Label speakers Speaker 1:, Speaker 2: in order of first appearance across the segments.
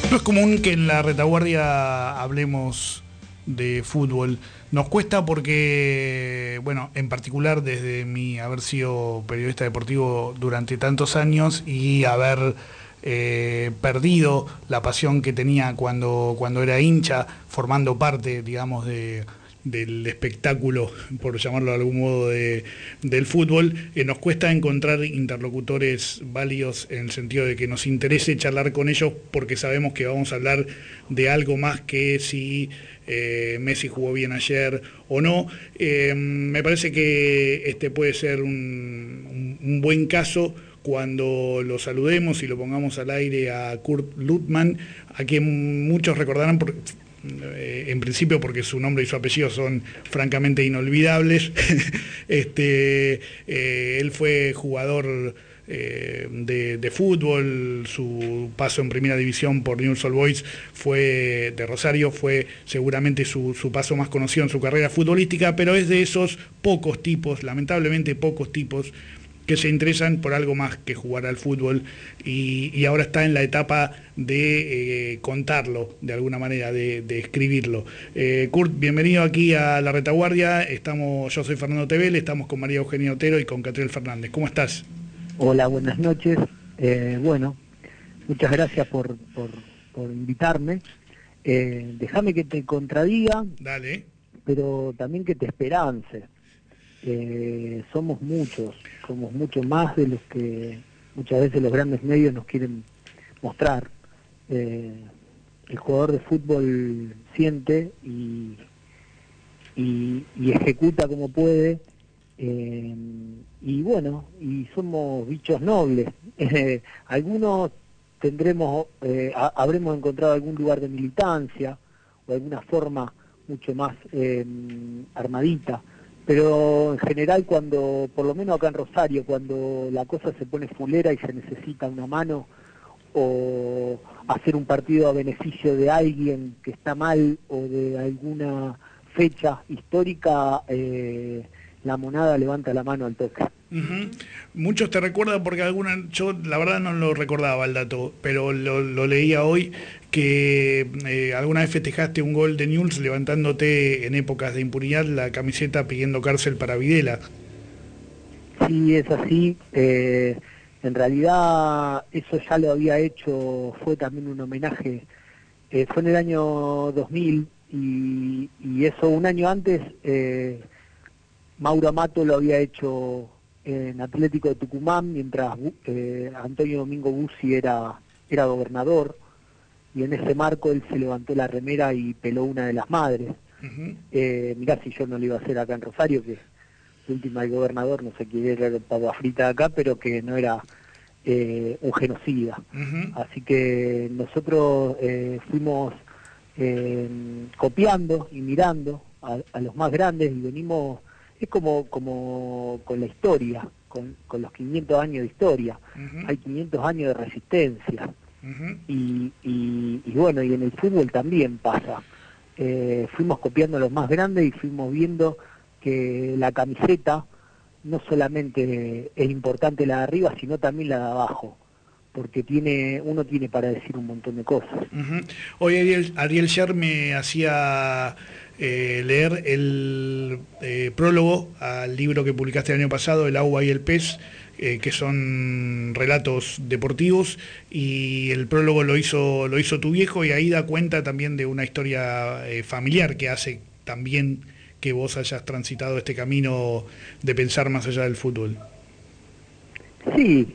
Speaker 1: No es común que en la retaguardia hablemos de fútbol. Nos cuesta porque, bueno, en particular desde mi haber sido periodista deportivo durante tantos años y haber perdido la pasión que tenía cuando era hincha, formando parte, digamos, del espectáculo, por llamarlo de algún modo, del fútbol, nos cuesta encontrar interlocutores válidos en el sentido de que nos interese charlar con ellos porque sabemos que vamos a hablar de algo más que si Messi jugó bien ayer o no. Me parece que este puede ser un buen caso cuando lo saludemos y lo pongamos al aire a Kurt Lüttmann, a quien muchos recordarán en principio porque su nombre y su apellido son francamente inolvidables. Él fue jugador de fútbol, su paso en primera división por Newell's Old Boys fue de Rosario, fue seguramente su paso más conocido en su carrera futbolística, pero es de esos pocos tipos, lamentablemente pocos tipos, que se interesan por algo más que jugar al fútbol y ahora está en la etapa de contarlo, de alguna manera, de escribirlo. Kurt, bienvenido aquí a La Retaguardia. Yo soy Fernando Tebel, estamos con María Eugenia Otero y con Catriel Fernández. ¿Cómo estás?
Speaker 2: Hola, buenas noches. Bueno, muchas gracias por invitarme. Déjame que te contradiga.
Speaker 1: Dale.
Speaker 2: Pero también que te esperance. Somos muchos más de los que muchas veces los grandes medios nos quieren mostrar. El jugador de fútbol siente y ejecuta como puede, y bueno, y somos bichos nobles. Algunos habremos encontrado algún lugar de militancia o alguna forma mucho más armadita. Pero en general por lo menos acá en Rosario, cuando la cosa se pone fulera y se necesita una mano o hacer un partido a beneficio de alguien que está mal o de alguna fecha histórica, la monada levanta la mano al toque.
Speaker 1: Uh-huh. Muchos te recuerdan porque yo la verdad no lo recordaba el dato, pero lo leía hoy, que alguna vez festejaste un gol de Newell's levantándote en épocas de impunidad la camiseta pidiendo cárcel para Videla.
Speaker 2: Sí, es así. En realidad eso ya lo había hecho, fue también un homenaje, fue en el año 2000 y eso un año antes Mauro Amato lo había hecho en Atlético de Tucumán, mientras Antonio Domingo Bussi era gobernador, y en ese marco él se levantó la remera y peló una de las madres. Uh-huh. Mirá si yo no lo iba a hacer acá en Rosario, que su última el gobernador, no sé quién era el papa frita de acá, pero que no era un genocida. Uh-huh. Así que nosotros fuimos copiando y mirando a los más grandes y venimos. Es como con la historia, con los 500 años de historia. Uh-huh. Hay 500 años de resistencia. Uh-huh. Y bueno, y en el fútbol también pasa. Fuimos copiando a los más grandes y fuimos viendo que la camiseta no solamente es importante la de arriba, sino también la de abajo, porque uno tiene para decir un montón de cosas.
Speaker 1: Uh-huh. Hoy Ariel Sher me hacía leer el prólogo al libro que publicaste el año pasado, El agua y el pez, que son relatos deportivos, y el prólogo lo hizo tu viejo, y ahí da cuenta también de una historia familiar que hace también que vos hayas transitado este camino de pensar más allá del fútbol.
Speaker 2: Sí.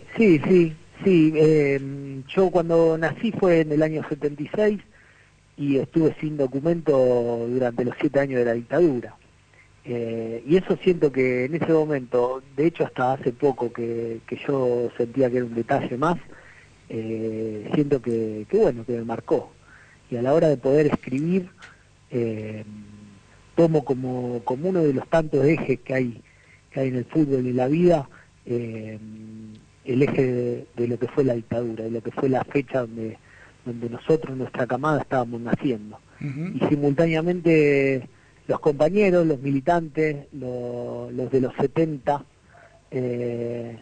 Speaker 2: Yo cuando nací fue en el año 76 y estuve sin documento durante los 7 años de la dictadura. Y eso siento que en ese momento, de hecho hasta hace poco que yo sentía que era un detalle más, siento que me marcó. Y a la hora de poder escribir, tomo como uno de los tantos ejes que hay en el fútbol y en la vida, el eje de lo que fue la dictadura, de lo que fue la fecha donde nosotros, nuestra camada, estábamos naciendo. Uh-huh. Y simultáneamente los compañeros, los militantes, los de los 70,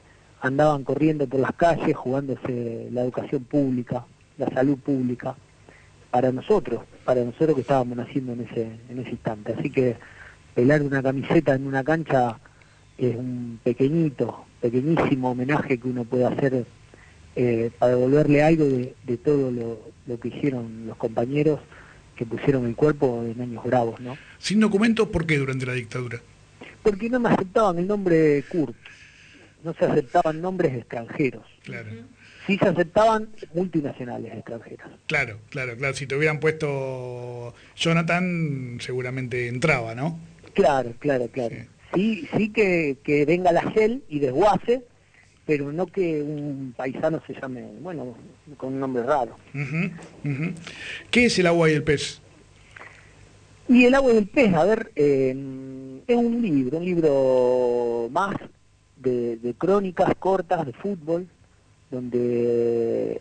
Speaker 2: andaban corriendo por las calles, jugándose la educación pública, la salud pública. para nosotros que estábamos naciendo en ese instante. Así que pelar una camiseta en una cancha es un pequeñísimo homenaje que uno puede hacer para devolverle algo de todo lo que hicieron los compañeros que pusieron el cuerpo en años bravos, ¿no?
Speaker 1: Sin documentos, ¿por qué durante la dictadura?
Speaker 2: Porque no me aceptaban el nombre Kurt, no se aceptaban nombres extranjeros.
Speaker 1: Claro.
Speaker 2: Sí se aceptaban multinacionales extranjeras.
Speaker 1: Claro. Si te hubieran puesto Jonathan, seguramente entraba, ¿no?
Speaker 2: Claro. Sí que venga la Shell y desguace, pero no que un paisano se llame, bueno, con un nombre raro.
Speaker 1: ¿Qué es el agua y el pez?
Speaker 2: Y el agua y el pez, a ver, es un libro más de crónicas cortas de fútbol, donde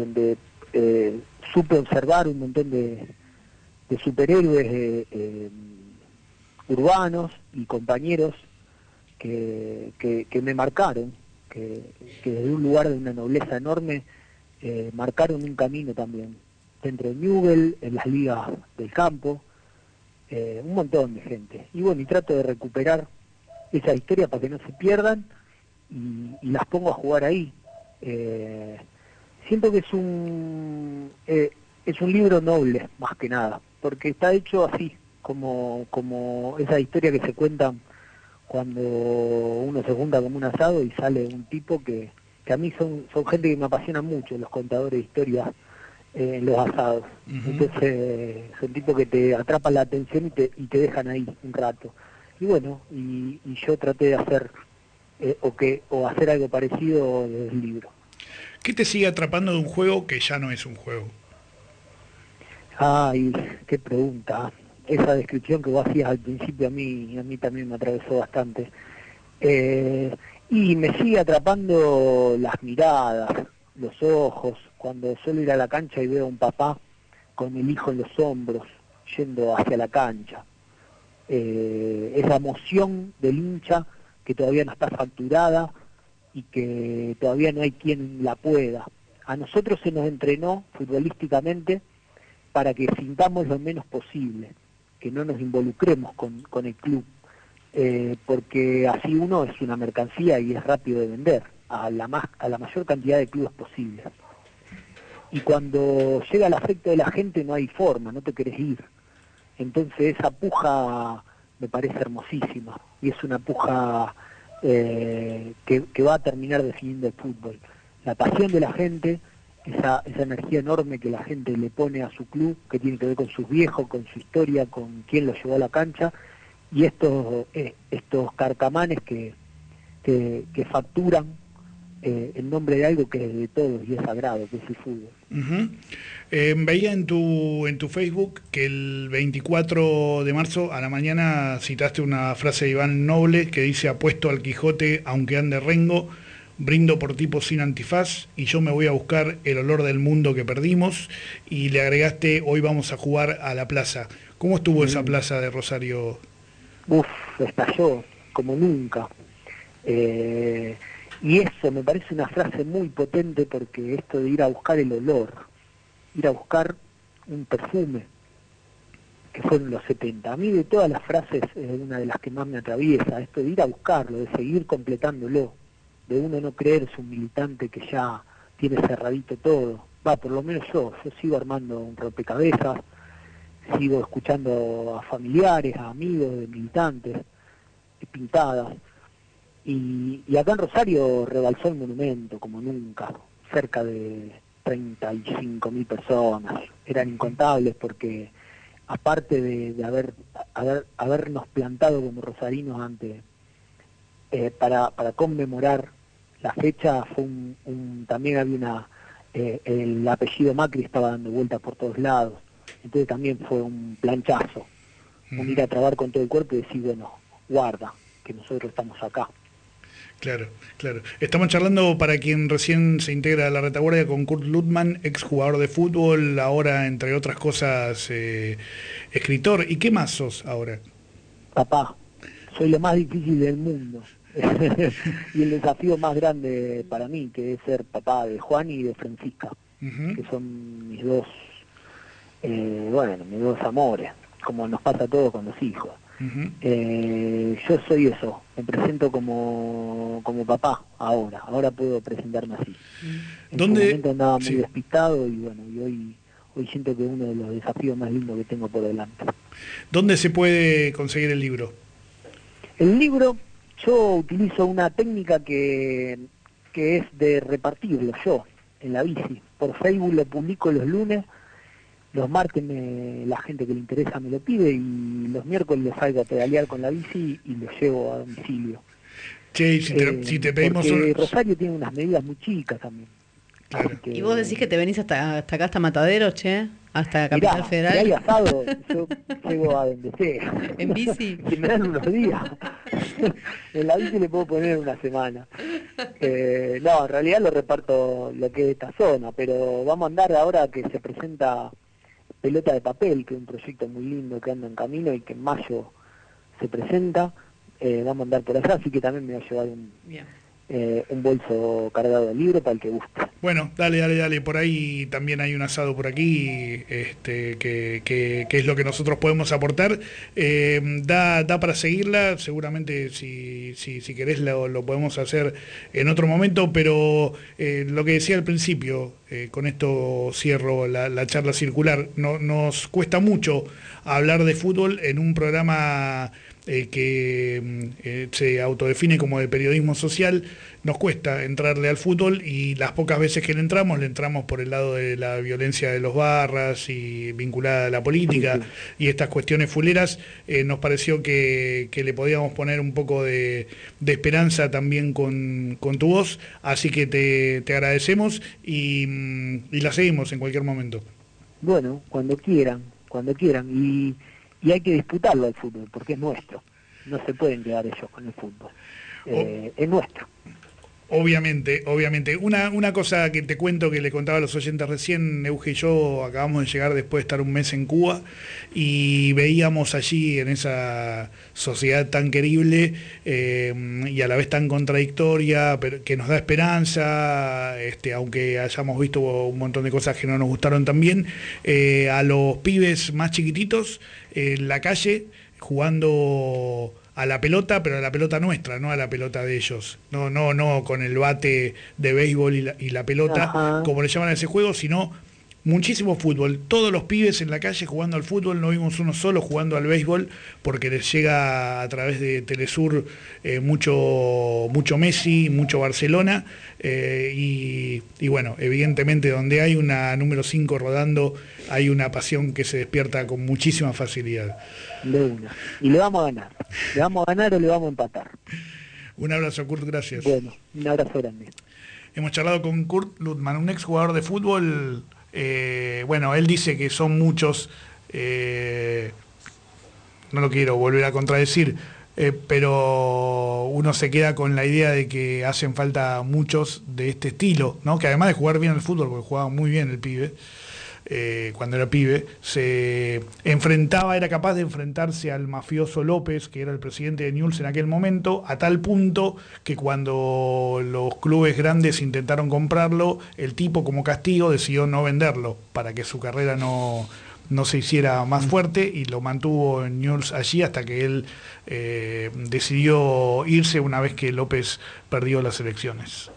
Speaker 2: supe observar un montón de superhéroes urbanos y compañeros que me marcaron, que desde un lugar de una nobleza enorme marcaron un camino también, dentro de Newell, en las ligas del campo, un montón de gente. Y bueno, y trato de recuperar esa historia para que no se pierdan y las pongo a jugar ahí. Siento que es un libro noble, más que nada, porque está hecho así, como esa historia que se cuentan cuando uno se junta como un asado y sale un tipo que a mí son gente que me apasiona mucho, los contadores de historias en los asados. Entonces son tipos que te atrapan la atención y te dejan ahí un rato. Y bueno, y yo traté de hacer o hacer algo parecido del libro.
Speaker 1: ¿Qué te sigue atrapando de un juego que ya no es un juego?
Speaker 2: Ay, qué pregunta. Esa descripción que vos hacías al principio a mí también me atravesó bastante. Y me sigue atrapando las miradas, los ojos, cuando suelo ir a la cancha y veo a un papá con el hijo en los hombros, yendo hacia la cancha. Esa emoción del hincha que todavía no está facturada y que todavía no hay quien la pueda. A nosotros se nos entrenó futbolísticamente para que sintamos lo menos posible, que no nos involucremos con el club, porque así uno es una mercancía y es rápido de vender a la mayor cantidad de clubes posibles. Y cuando llega el afecto de la gente no hay forma, no te querés ir. Entonces esa puja me parece hermosísima y es una puja que va a terminar definiendo el fútbol. La pasión de la gente, esa energía enorme que la gente le pone a su club, que tiene que ver con sus viejos, con su historia, con quién lo llevó a la cancha, y estos carcamanes que facturan en nombre de algo que es de todos y es sagrado, que es el fútbol.
Speaker 1: Veía en tu Facebook que el 24 de marzo a la mañana citaste una frase de Iván Noble que dice: apuesto al Quijote aunque ande rengo, brindo por tipos sin antifaz y yo me voy a buscar el olor del mundo que perdimos, y le agregaste: hoy vamos a jugar a la plaza. ¿Cómo estuvo esa plaza de Rosario?
Speaker 2: Estalló como nunca. Y eso me parece una frase muy potente, porque esto de ir a buscar el olor, ir a buscar un perfume, que fueron los 70. A mí de todas las frases es una de las que más me atraviesa, esto de ir a buscarlo, de seguir completándolo, de uno no creerse un militante que ya tiene cerradito todo. Por lo menos yo sigo armando un rompecabezas, sigo escuchando a familiares, a amigos de militantes, pintadas. Y acá en Rosario rebalsó el monumento como nunca, cerca de 35.000 personas, eran incontables, porque aparte de habernos plantado como rosarinos ante para conmemorar la fecha, fue también había el apellido Macri estaba dando vueltas por todos lados, entonces también fue un planchazo, un ir a trabar con todo el cuerpo y decir, bueno, guarda, que nosotros estamos acá.
Speaker 1: Claro. Estamos charlando, para quien recién se integra a la retaguardia, con Kurt Luttmann, exjugador de fútbol, ahora, entre otras cosas, escritor. ¿Y qué más sos ahora?
Speaker 2: Papá, soy lo más difícil del mundo. Y el desafío más grande para mí, que es ser papá de Juan y de Francisca, que son mis dos bueno, mis dos amores, como nos pasa a todos con los hijos.
Speaker 1: Ujú.
Speaker 2: Yo soy eso, me presento como papá ahora puedo presentarme así. En su momento andaba muy despistado y bueno, y hoy siento que es uno de los desafíos más lindos que tengo por delante.
Speaker 1: ¿Dónde se puede conseguir el libro?
Speaker 2: El libro, yo utilizo una técnica que es de repartirlo yo, en la bici. Por Facebook lo publico los lunes, los martes la gente que le interesa me lo pide y los miércoles lo salgo a pedalear con la bici y lo llevo a domicilio.
Speaker 1: Che, si te pedimos...
Speaker 2: Porque Rosario tiene unas medidas muy chicas también.
Speaker 1: Claro.
Speaker 3: ¿Y vos decís que te venís hasta acá, hasta Matadero, che? ¿Hasta Capital Federal?
Speaker 2: Si hay asado, yo llego a donde sea.
Speaker 3: ¿En bici?
Speaker 2: Que me dan unos días. En la bici le puedo poner una semana. No, en realidad lo reparto lo que es esta zona, pero vamos a andar ahora que se presenta Pelota de Papel, que es un proyecto muy lindo que anda en camino y que en mayo se presenta. Vamos a andar por allá, así que también me voy a llevar un bolso cargado de libros para el que guste.
Speaker 1: Bueno, dale, por ahí también hay un asado por aquí, que es lo que nosotros podemos aportar. Da para seguirla, seguramente si querés lo podemos hacer en otro momento, pero lo que decía al principio, con esto cierro la charla circular, nos cuesta mucho hablar de fútbol en un programa que se autodefine como de periodismo social. Nos cuesta entrarle al fútbol y las pocas veces que le entramos por el lado de la violencia de los barras y vinculada a la política y estas cuestiones fuleras. Nos pareció que le podíamos poner un poco de esperanza también con tu voz, así que te agradecemos y la seguimos en cualquier momento.
Speaker 2: Bueno, cuando quieran y hay que disputarlo al fútbol porque es nuestro, no se pueden quedar ellos con el fútbol, es nuestro.
Speaker 1: Obviamente. Una cosa que te cuento, que le contaba a los oyentes recién, Euge y yo acabamos de llegar después de estar un mes en Cuba y veíamos allí en esa sociedad tan querible y a la vez tan contradictoria, pero que nos da esperanza, aunque hayamos visto un montón de cosas que no nos gustaron también, a los pibes más chiquititos en la calle jugando a la pelota, pero a la pelota nuestra, no a la pelota de ellos. No con el bate de béisbol y la pelota, ajá, como le llaman a ese juego, sino muchísimo fútbol. Todos los pibes en la calle jugando al fútbol, no vimos uno solo jugando al béisbol, porque les llega a través de Telesur mucho Messi, mucho Barcelona, y bueno, evidentemente donde hay una número 5 rodando, hay una pasión que se despierta con muchísima facilidad.
Speaker 2: De una. Y le vamos a ganar. ¿Le vamos a ganar o le vamos a empatar?
Speaker 1: Un abrazo, Kurt, gracias.
Speaker 2: Bueno, un abrazo grande.
Speaker 1: Hemos charlado con Kurt Lutman, un exjugador de fútbol. Bueno, él dice que son muchos, no lo quiero volver a contradecir, pero uno se queda con la idea de que hacen falta muchos de este estilo, ¿no? Que además de jugar bien al fútbol, porque jugaba muy bien el pibe, cuando era pibe, era capaz de enfrentarse al mafioso López, que era el presidente de Newell's en aquel momento, a tal punto que cuando los clubes grandes intentaron comprarlo, el tipo como castigo decidió no venderlo, para que su carrera no se hiciera más fuerte, y lo mantuvo en Newell's allí hasta que él decidió irse una vez que López perdió las elecciones.